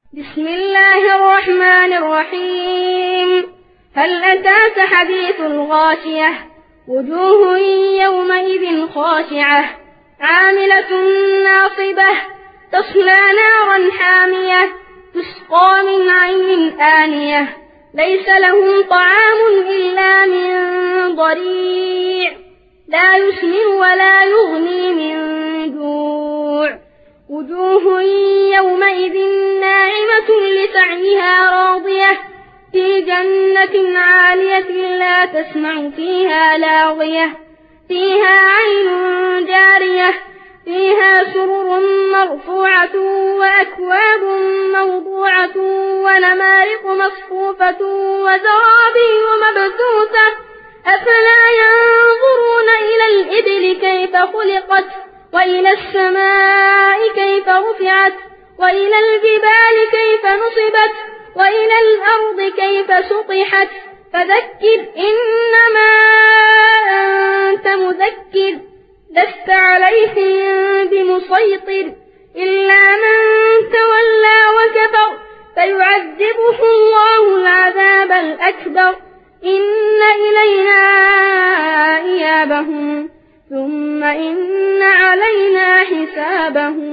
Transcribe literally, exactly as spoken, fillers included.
بسم الله الرحمن الرحيم. هل أتاك حديث الغاشية؟ وجوه يومئذ خاشعة عاملة ناصبة تصلى نارا حامية تسقى من عين آنية ليس لهم طعام إلا من ضريع لا يسمن ولا يغني من جوع. وجوه يومئذ ناعمة لسعيها راضية في جنة عالية لا تسمع فيها لاغية فيها عين جارية فيها سرر مرفوعة وأكواب موضوعة ونمارق مصفوفة وزرابي مبثوثة أفلا ينظرون إلى الإبل كيف خلقت وإلى السماء كيف رفعت وإلى الجبال كيف نصبت وإلى الأرض كيف سطحت فذكر إنما أنت مذكر لست عليهم بمسيطر إلا من تولى وكفر فيعذبه الله العذاب الأكبر إن إلينا إيابهم ثم إن علينا حسابهم.